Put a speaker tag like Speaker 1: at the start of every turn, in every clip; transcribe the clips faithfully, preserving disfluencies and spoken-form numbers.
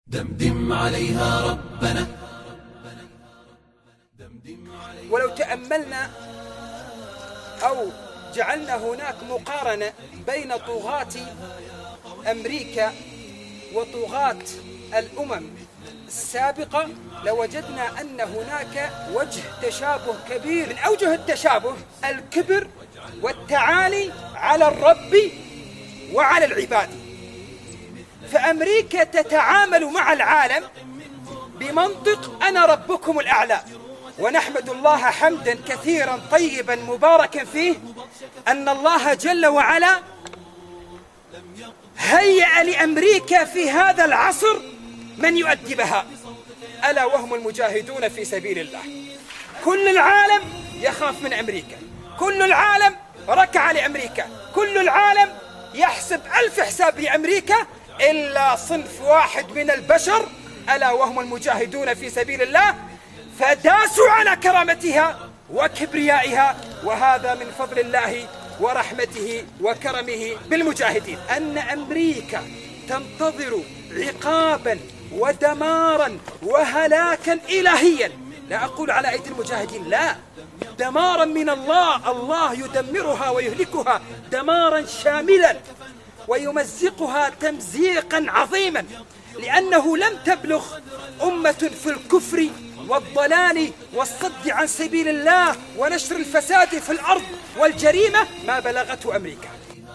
Speaker 1: دمدم عليها ربنا.
Speaker 2: ولو تأملنا أو جعلنا هناك مقارنة بين طغاة أمريكا وطغاة الأمم السابقة لوجدنا أن هناك وجه تشابه كبير. من أوجه التشابه الكبر والتعالي على الرب وعلى العباد. فأمريكا تتعامل مع العالم بمنطق أنا ربكم الأعلى، ونحمد الله حمدا كثيرا طيبا مباركا فيه أن الله جل وعلا هيأ لأمريكا في هذا العصر من يؤدبها، ألا وهم المجاهدون في سبيل الله. كل العالم يخاف من أمريكا، كل العالم ركع لأمريكا، كل العالم يحسب ألف حساب لأمريكا إلا صنف واحد من البشر ألا وهم المجاهدون في سبيل الله، فداسوا على كرامتها وكبريائها. وهذا من فضل الله ورحمته وكرمه بالمجاهدين، أن أمريكا تنتظر عقابا ودمارا وهلاكا إلهيا، لا أقول على أيدي المجاهدين، لا، دمارا من الله. الله يدمرها ويهلكها دمارا شاملا ويمزقها تمزيقا عظيما، لأنه لم تبلغ أمة في الكفر والضلال والصد عن سبيل الله ونشر الفساد في الأرض والجريمة ما بلغته أمريكا.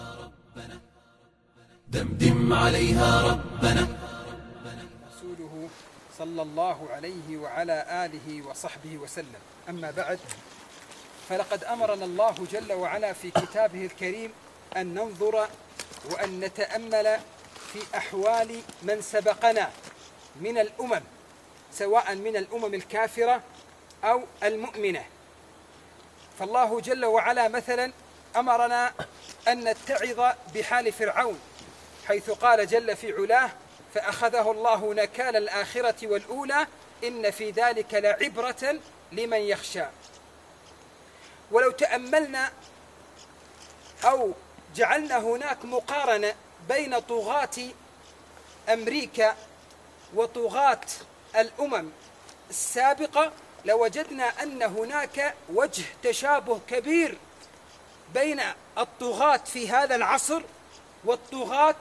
Speaker 1: دمدم عليها ربنا.
Speaker 2: رسوله صلى الله عليه وعلى آله وصحبه وسلم. أما بعد، فلقد أمرنا الله جل وعلا في كتابه الكريم أن ننظر وأن نتأمل في أحوال من سبقنا من الأمم، سواء من الأمم الكافرة أو المؤمنة. فالله جل وعلا مثلا أمرنا أن نتعظ بحال فرعون، حيث قال جل في علاه: فأخذه الله نكال الآخرة والأولى إن في ذلك لعبرة لمن يخشى. ولو تأملنا أو جعلنا هناك مقارنة بين طغاة أمريكا وطغاة الأمم السابقة لوجدنا أن هناك وجه تشابه كبير بين الطغاة في هذا العصر والطغاة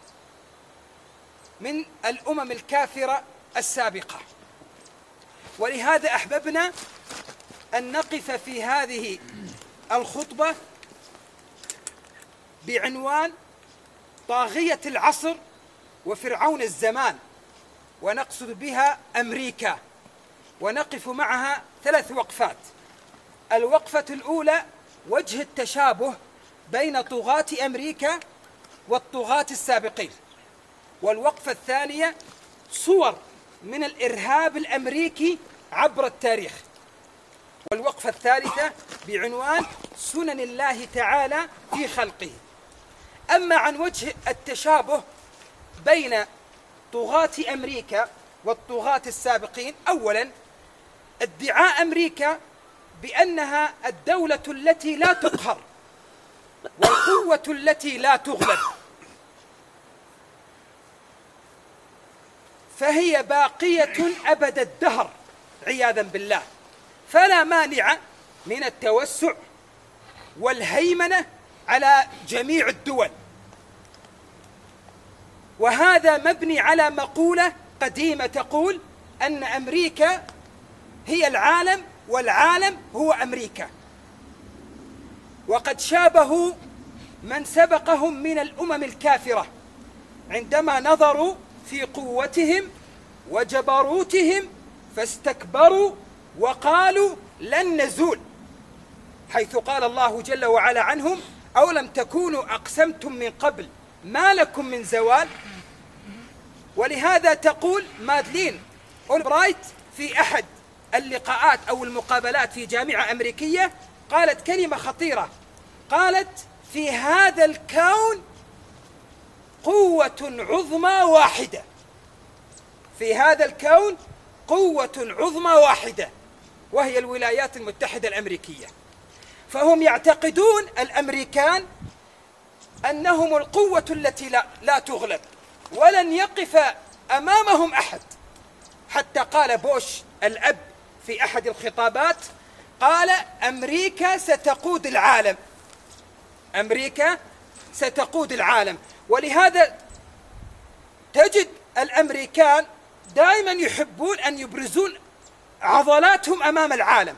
Speaker 2: من الأمم الكافرة السابقة. ولهذا أحببنا أن نقف في هذه الخطبة بعنوان طاغية العصر وفرعون الزمان، ونقصد بها أمريكا، ونقف معها ثلاث وقفات. الوقفة الأولى وجه التشابه بين طغاة أمريكا والطغاة السابقين، والوقفة الثانية صور من الإرهاب الأمريكي عبر التاريخ، والوقفة الثالثة بعنوان سنن الله تعالى في خلقه. أما عن وجه التشابه بين طغاة أمريكا والطغاة السابقين، أولا ادعاء أمريكا بأنها الدولة التي لا تقهر والقوة التي لا تغلب، فهي باقية أبد الدهر عياذا بالله، فلا مانع من التوسع والهيمنة على جميع الدول. وهذا مبني على مقولة قديمة تقول أن أمريكا هي العالم والعالم هو أمريكا. وقد شابهوا من سبقهم من الأمم الكافرة عندما نظروا في قوتهم وجبروتهم فاستكبروا وقالوا لن نزول، حيث قال الله جل وعلا عنهم: أولم تكونوا أقسمتم من قبل ما لكم من زوال. ولهذا تقول مادلين أولبرايت في أحد اللقاءات أو المقابلات في جامعة أمريكية، قالت كلمة خطيرة، قالت: في هذا الكون قوة عظمى واحدة، في هذا الكون قوة عظمى واحدة، وهي الولايات المتحدة الأمريكية. فهم يعتقدون الأمريكان أنهم القوة التي لا, لا تغلب، ولن يقف أمامهم أحد، حتى قال بوش الأب في أحد الخطابات، قال: أمريكا ستقود العالم، أمريكا ستقود العالم. ولهذا تجد الأمريكان دائما يحبون أن يبرزون عضلاتهم أمام العالم،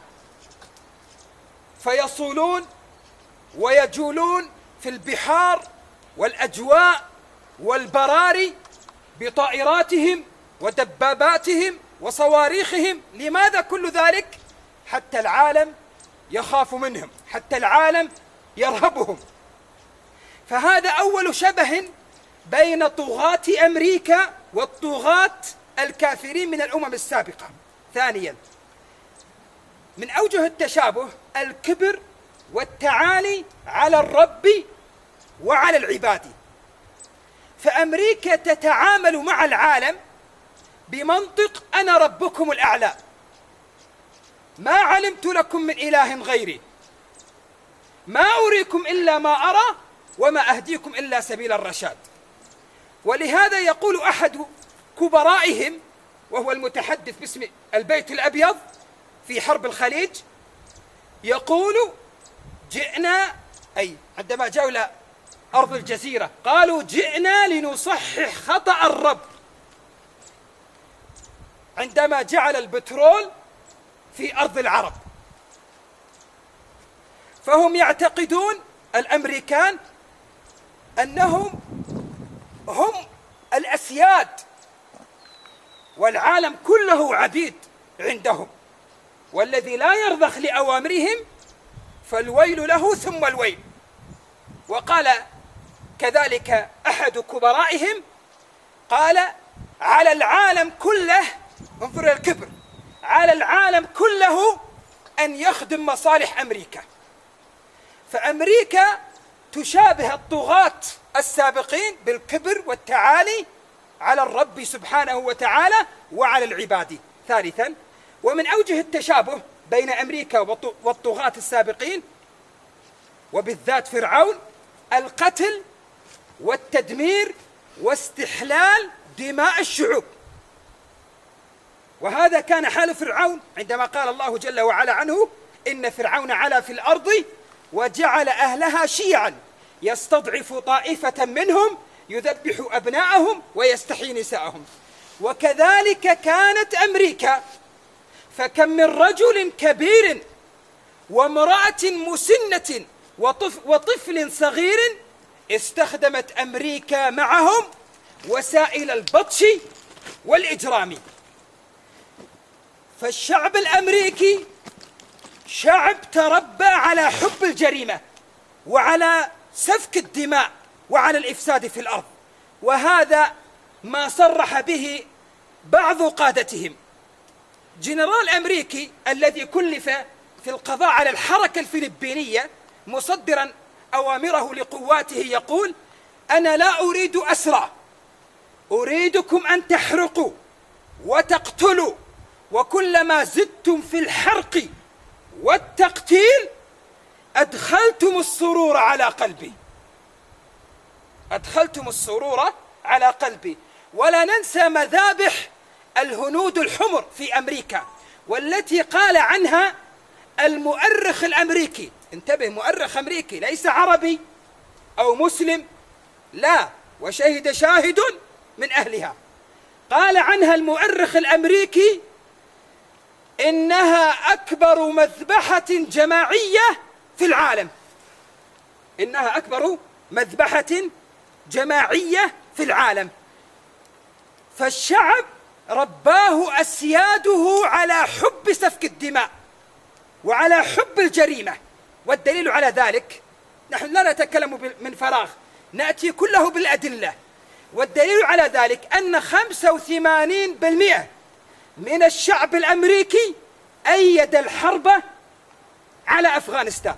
Speaker 2: فيصولون ويجولون في البحار والأجواء والبراري بطائراتهم ودباباتهم وصواريخهم. لماذا كل ذلك؟ حتى العالم يخاف منهم، حتى العالم يرهبهم. فهذا أول شبه بين طغاة أمريكا والطغاة الكافرين من الأمم السابقة. ثانيا، من أوجه التشابه الكبر والتعالي على الرب وعلى العباد. فأمريكا تتعامل مع العالم بمنطق أنا ربكم الأعلى، ما علمت لكم من إله غيري، ما أريكم إلا ما أرى وما أهديكم إلا سبيل الرشاد. ولهذا يقول أحد كبرائهم وهو المتحدث باسم البيت الأبيض في حرب الخليج، يقول: جئنا، أي عندما جاءوا إلى أرض الجزيرة قالوا: جئنا لنصحح خطأ الرب، عندما جعل البترول في أرض العرب. فهم يعتقدون الأمريكان أنهم هم الأسياد والعالم كله عبيد عندهم، والذي لا يرضخ لأوامرهم فالويل له ثم الويل. وقال كذلك أحد كبرائهم، قال: على العالم كله، انظر الكبر، على العالم كله أن يخدم مصالح أمريكا. فأمريكا تشابه الطغاة السابقين بالكبر والتعالي على الرب سبحانه وتعالى وعلى العباد. ثالثا، ومن أوجه التشابه بين أمريكا والطغاة السابقين وبالذات فرعون القتل والتدمير واستحلال دماء الشعوب. وهذا كان حال فرعون عندما قال الله جل وعلا عنه: إن فرعون علا في الأرض وجعل أهلها شيعا يستضعف طائفة منهم يذبح أبناءهم ويستحيي نساءهم. وكذلك كانت أمريكا، فكم من رجل كبير وامرأة مسنة وطفل صغير استخدمت أمريكا معهم وسائل البطش والإجرام. فالشعب الأمريكي شعب تربى على حب الجريمة وعلى سفك الدماء وعلى الإفساد في الأرض، وهذا ما صرح به بعض قادتهم. جنرال أمريكي الذي كلف في القضاء على الحركة الفلبينية مصدرا أوامره لقواته يقول: أنا لا أريد أسرى، أريدكم أن تحرقوا وتقتلوا، وكلما زدتم في الحرق والتقتيل أدخلتم السرور على قلبي، أدخلتم السرور على قلبي. ولا ننسى مذابح الهنود الحمر في أمريكا، والتي قال عنها المؤرخ الأمريكي، انتبه، مؤرخ أمريكي ليس عربي أو مسلم، لا، وشهد شاهد من أهلها، قال عنها المؤرخ الأمريكي: إنها أكبر مذبحة جماعية في العالم، إنها أكبر مذبحة جماعية في العالم. فالشعب رباه أسياده على حب سفك الدماء وعلى حب الجريمة. والدليل على ذلك، نحن لا نتكلم من فراغ، نأتي كله بالأدلة. والدليل على ذلك أن خمسة وثمانين بالمئة من الشعب الأمريكي أيد الحرب على أفغانستان،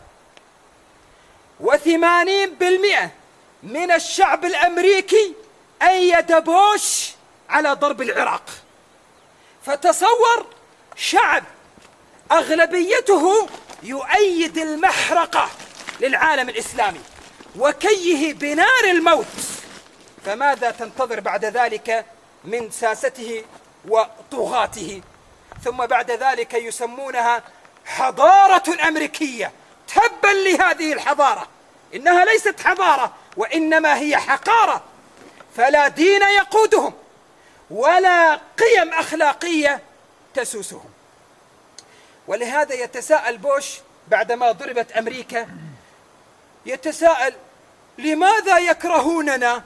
Speaker 2: وثمانين بالمئة من الشعب الأمريكي أيد بوش على ضرب العراق. فتصور شعب أغلبيته يؤيد المحرقة للعالم الإسلامي وكيه بنار الموت، فماذا تنتظر بعد ذلك من ساسته وطغاته. ثم بعد ذلك يسمونها حضارة أمريكية. تبا لهذه الحضارة، إنها ليست حضارة وإنما هي حقارة، فلا دين يقودهم ولا قيم أخلاقية تسوسهم. ولهذا يتساءل بوش بعدما ضربت أمريكا، يتساءل لماذا يكرهوننا؟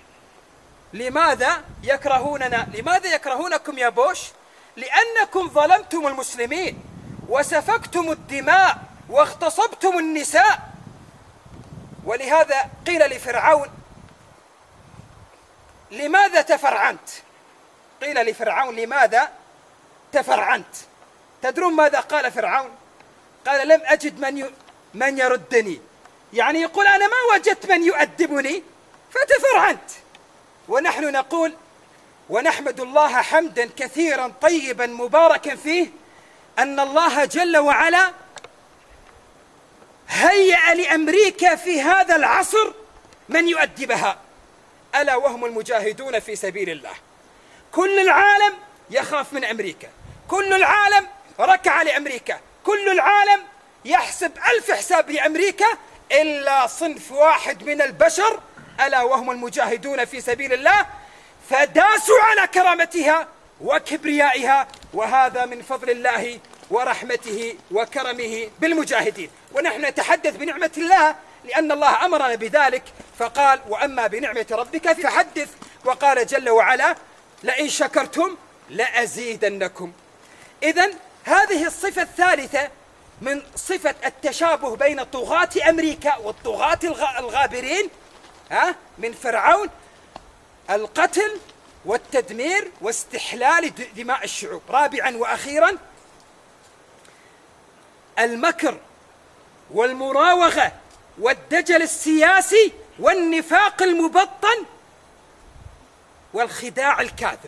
Speaker 2: لماذا يكرهوننا؟ لماذا يكرهونكم يا بوش؟ لأنكم ظلمتم المسلمين وسفكتم الدماء واغتصبتم النساء. ولهذا قيل لفرعون لماذا تفرعنت؟ قيل لفرعون لماذا تفرعنت؟ تدرون ماذا قال فرعون؟ قال لم أجد من ي... من يردني، يعني يقول أنا ما وجدت من يؤدبني فتفرعنت. ونحن نقول ونحمد الله حمدا كثيرا طيبا مباركا فيه أن الله جل وعلا هيأ لأمريكا في هذا العصر من يؤدبها، ألا وهم المجاهدون في سبيل الله. كل العالم يخاف من أمريكا، كل العالم ركع لأمريكا، كل العالم يحسب ألف حساب لأمريكا إلا صنف واحد من البشر ألا وهم المجاهدون في سبيل الله، فداسوا على كرامتها وكبريائها، وهذا من فضل الله ورحمته وكرمه بالمجاهدين. ونحن نتحدث بنعمة الله لأن الله أمرنا بذلك، فقال وأما بنعمة ربك فحدث، وقال جل وعلا لئن شكرتم لأزيدنكم. إذن هذه الصفة الثالثة من صفة التشابه بين طغاة أمريكا والطغاة الغابرين ها من فرعون، القتل والتدمير واستحلال دماء الشعوب. رابعا وأخيرا المكر والمراوغة والدجل السياسي والنفاق المبطن والخداع الكاذب.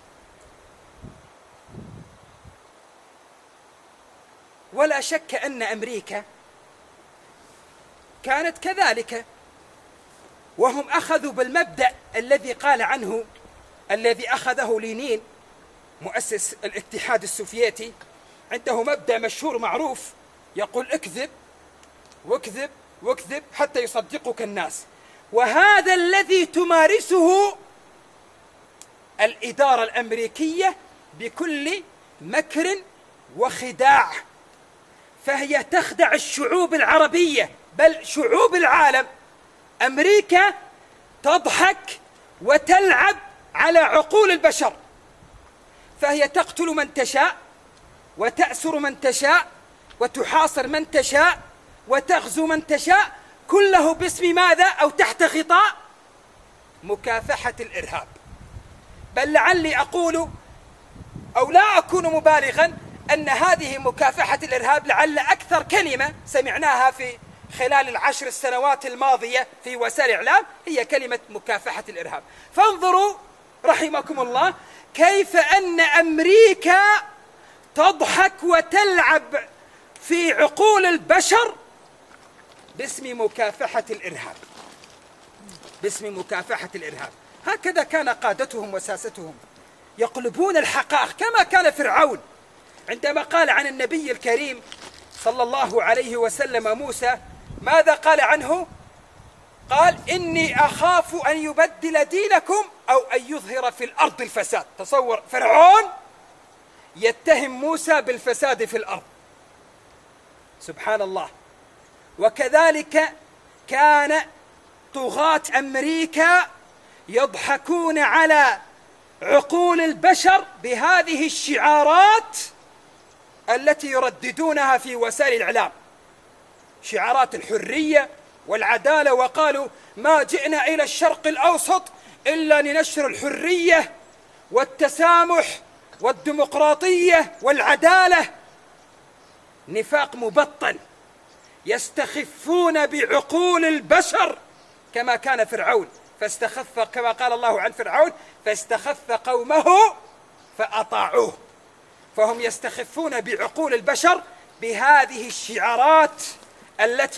Speaker 2: ولا شك أن أمريكا كانت كذلك، وهم أخذوا بالمبدأ الذي قال عنه الذي أخذه لينين مؤسس الاتحاد السوفيتي. عنده مبدأ مشهور معروف يقول اكذب واكذب واكذب حتى يصدقك الناس، وهذا الذي تمارسه الإدارة الأمريكية بكل مكر وخداع. فهي تخدع الشعوب العربية بل شعوب العالم. أمريكا تضحك وتلعب على عقول البشر، فهي تقتل من تشاء وتأسر من تشاء وتحاصر من تشاء وتغزو من تشاء، كله باسم ماذا؟ أو تحت غطاء مكافحة الإرهاب. بل لعلي أقول أو لا أكون مبالغا أن هذه مكافحة الإرهاب لعل أكثر كلمة سمعناها في خلال العشر السنوات الماضية في وسائل الإعلام هي كلمة مكافحة الإرهاب. فانظروا رحمكم الله كيف أن أمريكا تضحك وتلعب في عقول البشر باسم مكافحة الإرهاب، باسم مكافحة الإرهاب. هكذا كان قادتهم وساستهم يقلبون الحقائق، كما كان فرعون عندما قال عن النبي الكريم صلى الله عليه وسلم موسى، ماذا قال عنه؟ قال إني أخاف أن يبدل دينكم أو أن يظهر في الأرض الفساد. تصور فرعون يتهم موسى بالفساد في الأرض، سبحان الله. وكذلك كان طغاة أمريكا يضحكون على عقول البشر بهذه الشعارات التي يرددونها في وسائل الإعلام، شعارات الحرية والعدالة، وقالوا ما جئنا إلى الشرق الأوسط إلا لنشر الحرية والتسامح والديمقراطية والعدالة. نفاق مبطن، يستخفون بعقول البشر كما كان فرعون فاستخف، كما قال الله عن فرعون فاستخف قومه فأطاعوه. فهم يستخفون بعقول البشر بهذه الشعارات التي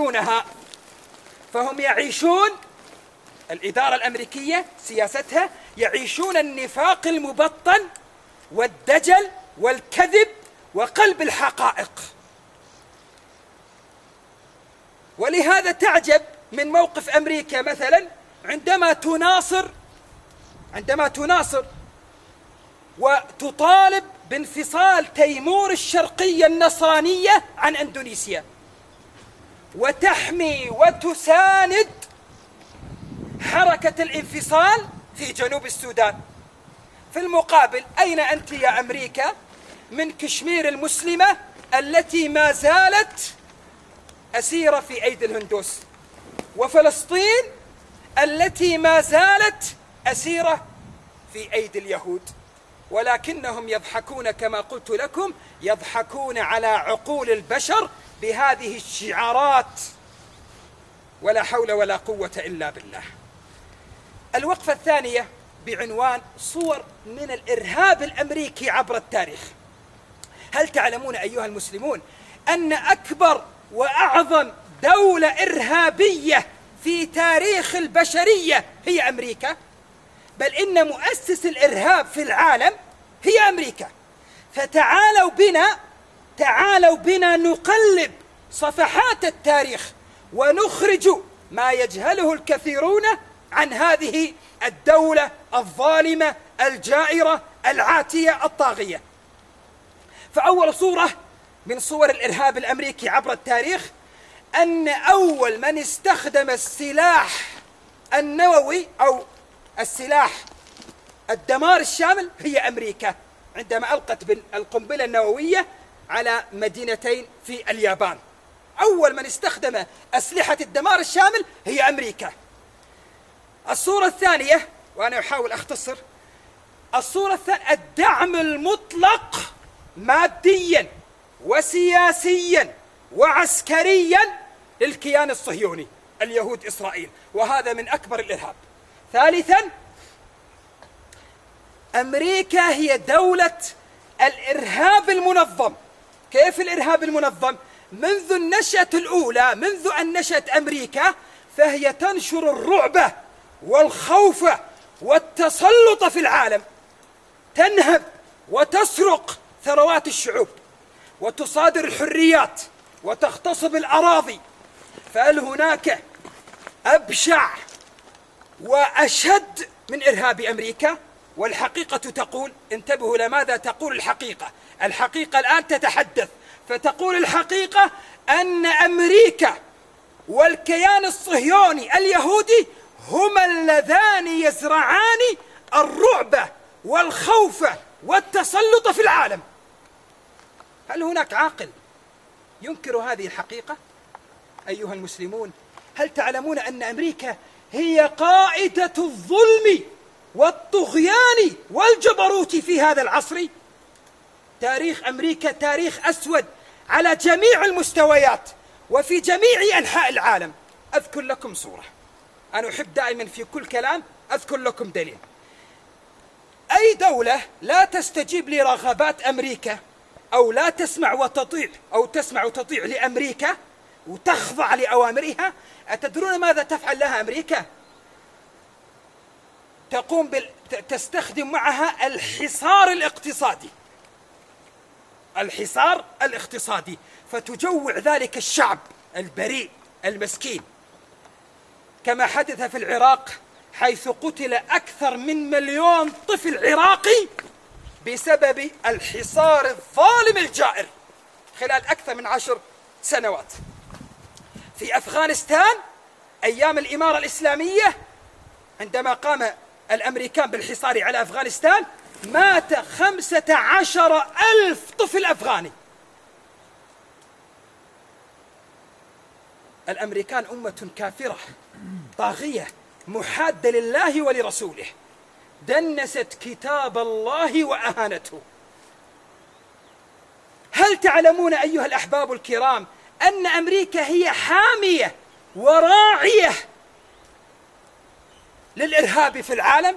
Speaker 2: يرددونها. فهم يعيشون، الإدارة الأمريكية سياستها يعيشون النفاق المبطن والدجل والكذب وقلب الحقائق. ولهذا تعجب من موقف أمريكا مثلا عندما تناصر عندما تناصر وتطالب بانفصال تيمور الشرقية النصرانية عن أندونيسيا، وتحمي وتساند حركة الانفصال في جنوب السودان. في المقابل أين أنت يا أمريكا من كشمير المسلمة التي ما زالت أسيرة في أيدي الهندوس، وفلسطين التي ما زالت أسيرة في أيدي اليهود؟ ولكنهم يضحكون كما قلت لكم، يضحكون على عقول البشر بهذه الشعارات، ولا حول ولا قوة إلا بالله. الوقفة الثانية بعنوان صور من الإرهاب الأمريكي عبر التاريخ. هل تعلمون أيها المسلمون أن أكبر وأعظم دولة إرهابية في تاريخ البشرية هي أمريكا؟ بل إن مؤسس الإرهاب في العالم هي أمريكا. فتعالوا بنا تعالوا بنا نقلب صفحات التاريخ ونخرج ما يجهله الكثيرون عن هذه الدولة الظالمة الجائرة العاتية الطاغية. فأول صورة من صور الإرهاب الأمريكي عبر التاريخ أن أول من استخدم السلاح النووي أو السلاح الدمار الشامل هي أمريكا، عندما ألقت بالقنبلة النووية على مدينتين في اليابان. أول من استخدم أسلحة الدمار الشامل هي أمريكا. الصورة الثانية، وأنا أحاول أختصر، الصورة الثانية الدعم المطلق ماديا وسياسيا وعسكريا للكيان الصهيوني اليهود إسرائيل، وهذا من أكبر الإرهاب. ثالثا أمريكا هي دولة الإرهاب المنظم. كيف الإرهاب المنظم؟ منذ النشأة الأولى، منذ أن نشأت أمريكا فهي تنشر الرعب والخوف والتسلط في العالم، تنهب وتسرق ثروات الشعوب وتصادر الحريات وتغتصب الأراضي. فهل هناك أبشع وأشد من إرهاب أمريكا؟ والحقيقة تقول، انتبهوا لماذا تقول الحقيقة. الحقيقة الآن تتحدث، فتقول الحقيقة أن أمريكا والكيان الصهيوني اليهودي هما اللذان يزرعان الرعب والخوف والتسلط في العالم. هل هناك عاقل ينكر هذه الحقيقة؟ أيها المسلمون، هل تعلمون أن أمريكا هي قائدة الظلم والطغيان والجبروت في هذا العصر؟ تاريخ أمريكا تاريخ أسود على جميع المستويات وفي جميع أنحاء العالم. أذكر لكم صورة، أنا أحب دائما في كل كلام أذكر لكم دليل. أي دولة لا تستجيب لرغبات أمريكا أو لا تسمع وتطيع أو تسمع وتطيع لأمريكا وتخضع لأوامرها، أتدرون ماذا تفعل لها أمريكا؟ تقوم بال... تستخدم معها الحصار الاقتصادي الحصار الاقتصادي فتجوع ذلك الشعب البريء المسكين، كما حدث في العراق حيث قتل أكثر من مليون طفل عراقي بسبب الحصار الظالم الجائر خلال أكثر من عشر سنوات. في أفغانستان أيام الإمارة الإسلامية عندما قام الأمريكان بالحصار على أفغانستان مات خمسة عشر ألف طفل أفغاني. الأمريكان أمة كافرة طاغية محادة لله ولرسوله، دنست كتاب الله وأهانته. هل تعلمون أيها الأحباب الكرام أن أمريكا هي حامية وراعية للإرهاب في العالم؟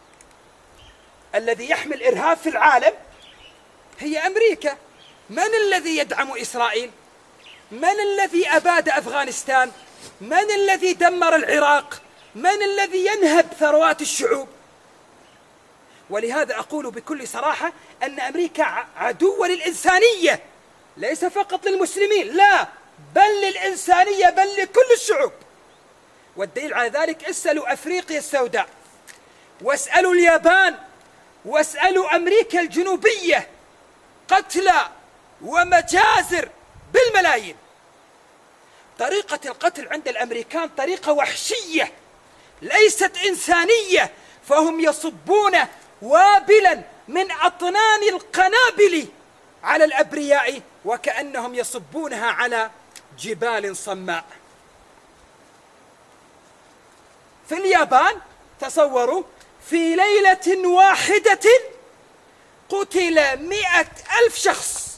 Speaker 2: الذي يحمي الإرهاب في العالم هي أمريكا. من الذي يدعم إسرائيل؟ من الذي أباد أفغانستان؟ من الذي دمر العراق؟ من الذي ينهب ثروات الشعوب؟ ولهذا أقول بكل صراحة أن أمريكا عدوة للإنسانية، ليس فقط للمسلمين، لا، بل للإنسانية، بل لكل الشعوب. والدليل على ذلك اسألوا أفريقيا السوداء، واسألوا اليابان، واسألوا أمريكا الجنوبية، قتلى ومجازر بالملايين. طريقة القتل عند الأمريكان طريقة وحشية ليست إنسانية، فهم يصبون وابلا من أطنان القنابل على الأبرياء وكأنهم يصبونها على جبال صماء. في اليابان تصوروا في ليلة واحدة قتل مئة ألف شخص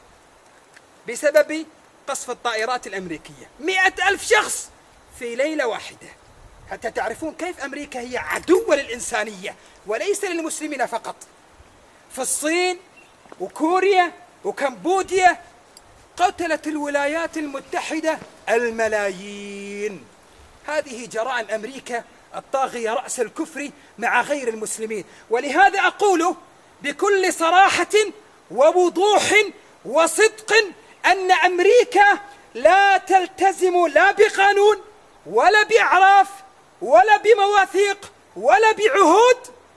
Speaker 2: بسبب قصف الطائرات الأمريكية. مئة ألف شخص في ليلة واحدة، حتى تعرفون كيف أمريكا هي عدوة للإنسانية وليس للمسلمين فقط. في الصين وكوريا وكمبوديا قتلت الولايات المتحدة الملايين. هذه جرائم أمريكا الطاغية رأس الكفر مع غير المسلمين. ولهذا أقول بكل صراحة ووضوح وصدق أن أمريكا لا تلتزم لا بقانون ولا بأعراف ولا بمواثيق ولا بعهود،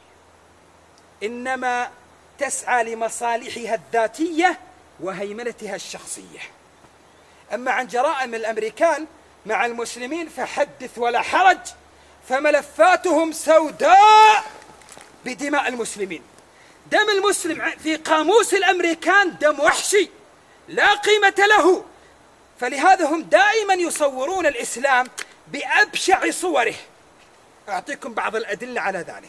Speaker 2: إنما تسعى لمصالحها الذاتية وهيمنتها الشخصية. أما عن جرائم الأمريكان مع المسلمين فحدث ولا حرج، فملفاتهم سوداء بدماء المسلمين. دم المسلم في قاموس الأمريكان دم وحشي لا قيمة له، فلهذا هم دائما يصورون الإسلام بأبشع صوره. أعطيكم بعض الأدلة على ذلك.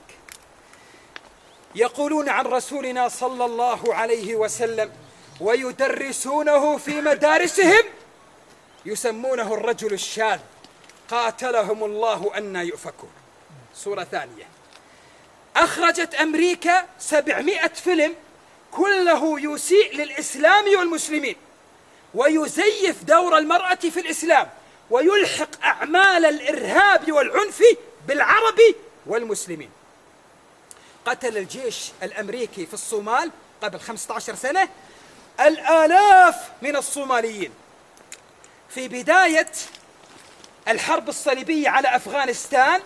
Speaker 2: يقولون عن رسولنا صلى الله عليه وسلم ويدرسونه في مدارسهم، يسمونه الرجل الشاذ، قاتلهم الله أن يؤفكون. صورة ثانية، أخرجت أمريكا سبعمائة فيلم كله يسيء للإسلام والمسلمين ويزيف دور المرأة في الإسلام ويلحق أعمال الإرهاب والعنف بالعرب والمسلمين. قتل الجيش الأمريكي في الصومال قبل خمسة عشر سنة الآلاف من الصوماليين. في بداية الحرب الصليبية على أفغانستان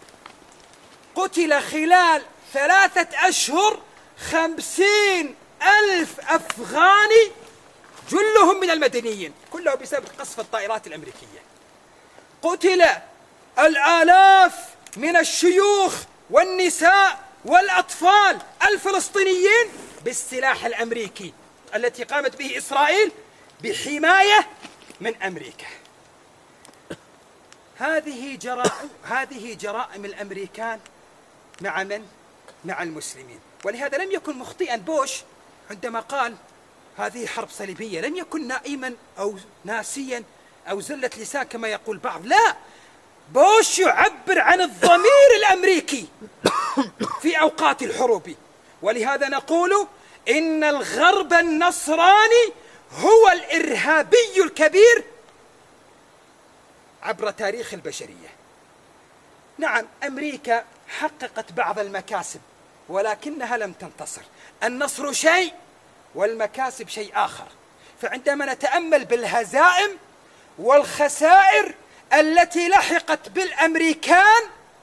Speaker 2: قتل خلال ثلاثة أشهر خمسين ألف أفغاني جلهم من المدنيين، كله بسبب قصف الطائرات الأمريكية. قتل الآلاف من الشيوخ والنساء والأطفال الفلسطينيين بالسلاح الأمريكي التي قامت به إسرائيل بحماية من أمريكا. هذه جرائم هذه جرائم الأمريكان مع من؟ مع المسلمين. ولهذا لم يكن مخطئا بوش عندما قال هذه حرب صليبية، لم يكن نائما أو ناسيا أو زلة لسان كما يقول بعض، لا، بوش يعبر عن الضمير الأمريكي في أوقات الحروب. ولهذا نقول إن الغرب النصراني هو الإرهابي الكبير عبر تاريخ البشرية. نعم، أمريكا حققت بعض المكاسب ولكنها لم تنتصر. النصر شيء والمكاسب شيء آخر. فعندما نتأمل بالهزائم والخسائر التي لحقت بالأمريكان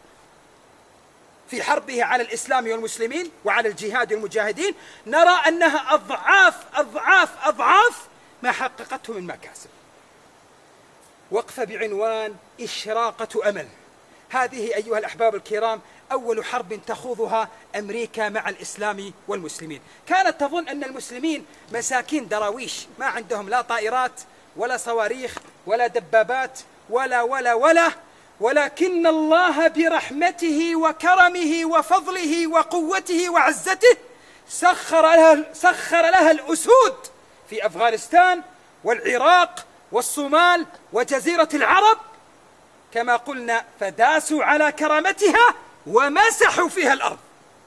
Speaker 2: في حربه على الإسلام والمسلمين وعلى الجهاد والمجاهدين، نرى أنها أضعاف أضعاف أضعاف ما حققته من مكاسب. وقفة بعنوان إشراقة أمل. هذه أيها الأحباب الكرام أول حرب تخوضها أمريكا مع الإسلام والمسلمين. كانت تظن أن المسلمين مساكين دراويش ما عندهم لا طائرات ولا صواريخ ولا دبابات ولا ولا ولا ولكن الله برحمته وكرمه وفضله وقوته وعزته سخر لها, سخر لها الأسود في أفغانستان والعراق والصومال وجزيرة العرب كما قلنا، فداسوا على كرامتها ومسحوا فيها الأرض.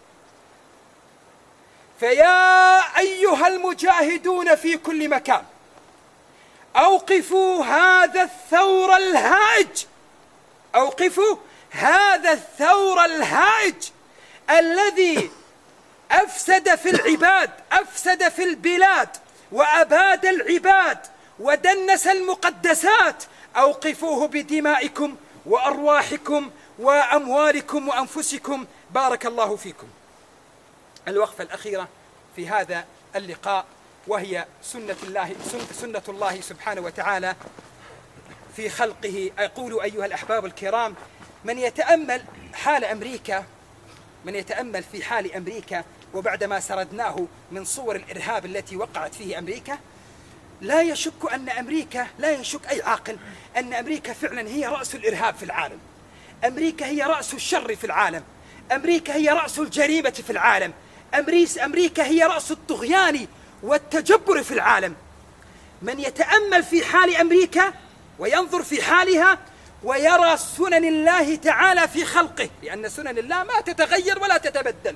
Speaker 2: فيا أيها المجاهدون في كل مكان، أوقفوا هذا الثور الهائج، أوقفوا هذا الثور الهائج الذي أفسد في العباد، أفسد في البلاد وأباد العباد ودنس المقدسات. أوقفوه بدمائكم وأرواحكم وأموالكم وأنفسكم. بارك الله فيكم. الوقفة الأخيرة في هذا اللقاء وهي سنة الله, سنة الله سبحانه وتعالى في خلقه. أقول أيها الأحباب الكرام، من يتأمل حال أمريكا، من يتأمل في حال أمريكا وبعدما سردناه من صور الإرهاب التي وقعت فيه أمريكا، لا يشك أن أمريكا، لا يشك أي عاقل أن أمريكا فعلا هي رأس الإرهاب في العالم. أمريكا هي رأس الشر في العالم. أمريكا هي رأس الجريمة في العالم. أمريكا هي رأس الطغيان والتجبر في العالم. من يتأمل في حال أمريكا وينظر في حالها ويرى سنن الله تعالى في خلقه، لأن سنن الله ما تتغير ولا تتبدل،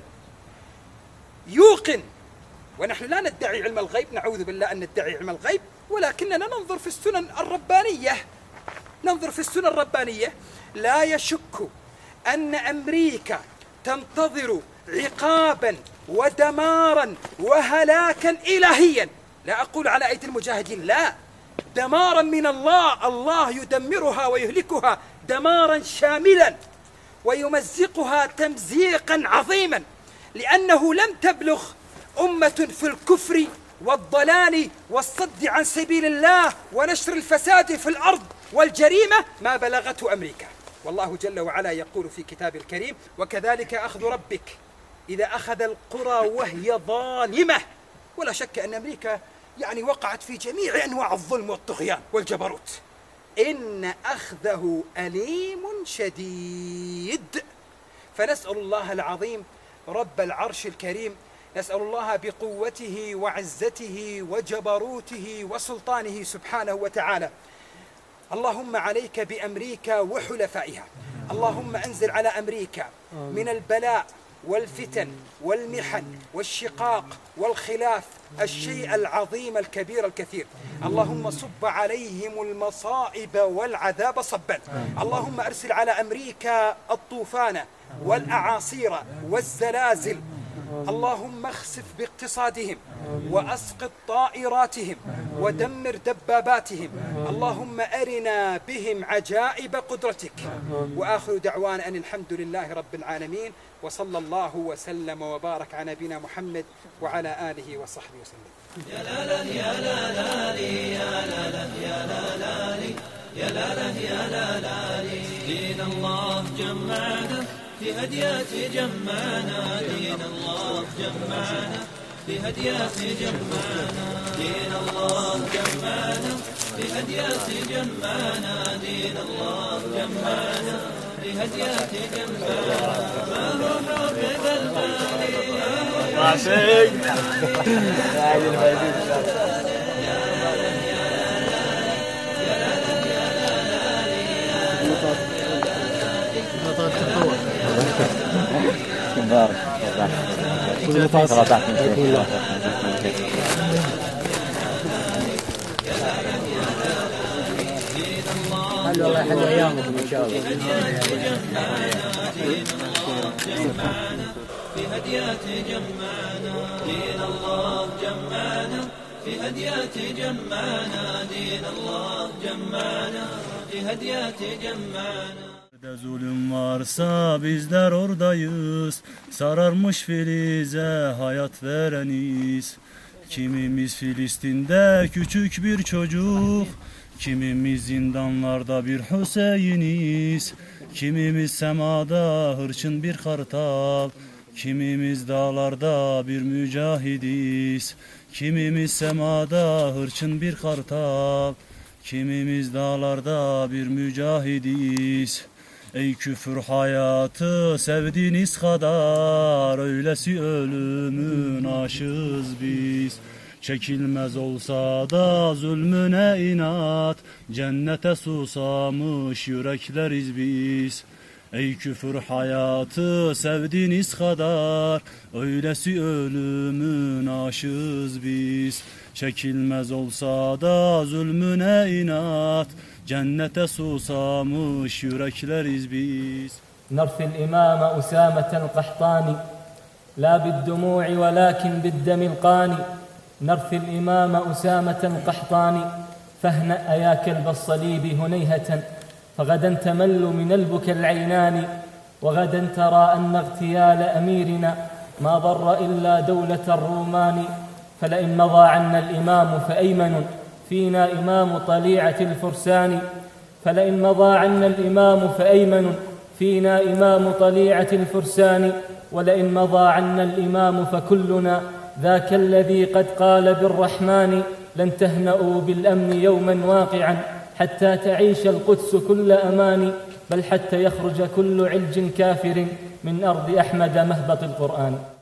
Speaker 2: يوقن. ونحن لا ندعي علم الغيب، نعوذ بالله أن ندعي علم الغيب، ولكننا ننظر في السنن الربانية، ننظر في السنن الربانية. لا يشك أن أمريكا تنتظر عقابا ودمارا وهلاكا إلهيا. لا أقول على أيدي المجاهدين، لا، دمارا من الله. الله يدمرها ويهلكها دمارا شاملا ويمزقها تمزيقا عظيما، لأنه لم تبلغ أمة في الكفر والضلال والصد عن سبيل الله ونشر الفساد في الأرض والجريمة ما بلغته أمريكا. والله جل وعلا يقول في كتاب الكريم: وكذلك أخذ ربك إذا أخذ القرى وهي ظالمة. ولا شك أن أمريكا يعني وقعت في جميع أنواع الظلم والطغيان والجبروت. إن أخذه أليم شديد. فنسأل الله العظيم رب العرش الكريم، نسأل الله بقوته وعزته وجبروته وسلطانه سبحانه وتعالى، اللهم عليك بأمريكا وحلفائها. اللهم أنزل على أمريكا من البلاء والفتن والمحن والشقاق والخلاف الشيء العظيم الكبير الكثير. اللهم صب عليهم المصائب والعذاب صبا. اللهم أرسل على أمريكا الطوفان والأعاصير والزلازل. اللهم اخسف باقتصادهم وأسقط طائراتهم ودمر دباباتهم. اللهم أرنا بهم عجائب قدرتك. وآخر دعوانا أن الحمد لله رب العالمين، وصلى الله وسلم وبارك على نبينا محمد وعلى آله وصحبه وسلم.
Speaker 3: يا لا لا يا لا لا لي يا لا لا يا لا لا لي يا لا لا يا لا لا لي. دين الله جمعنا في هديات جمعنا، دين الله جمعنا في هديات جمعنا، دين الله جمعنا في هديات جمعنا، دين الله جمعنا في هديات جمعنا. ما هو حافظ المالي راسك هذه الفائدة.
Speaker 4: مبارك كل طاقة تحت الله. حلو الله يحل أيامكم إن شاء الله.
Speaker 3: في هديات جمعنا، دين الله جمعنا في هديات جمعنا، دين الله جمعنا في هديات جمعنا.
Speaker 5: Zulüm varsa bizler oradayız, sararmış Filiz'e hayat vereniz. Kimimiz Filistin'de küçük bir çocuk, kimimiz zindanlarda bir Hüseyin'iz. Kimimiz semada hırçın bir kartal, kimimiz dağlarda bir mücahidiz. Kimimiz semada hırçın bir kartal, kimimiz dağlarda bir mücahidiz. Ey küfür hayatı sevdiğiniz kadar, öylesi ölümün aşığız biz. Çekilmez olsa da zulmüne inat, cennete susamış yürekleriz biz. Ey küfür hayatı sevdiğiniz kadar, öylesi ölümün aşığız biz. Çekilmez olsa da zulmüne inat, cennete susamış yürekleriz biz.
Speaker 6: نرثي الإمام أسامة القحطاني لا بالدموع ولكن بالدم القاني، نرثي الإمام أسامة القحطاني. فاهنأ يا كلب الصليب هنيهة، فغدا تمل من البكى العينان، وغدا ترى أن اغتيال أميرنا ما ضر إلا دولة الرومان. فلئن مضى عنا الإمام فأيمن فينا إمام طليعة الفرسان، فلئن مضى عنا الإمام فأيمن فينا إمام طليعة الفرسان، ولئن مضى عنا الإمام فكلنا ذاك الذي قد قال بالرحمن. لن تهنأوا بالأمن يوما واقعا حتى تعيش القدس كل أمان، بل حتى يخرج كل علج كافر من أرض أحمد مهبط القرآن.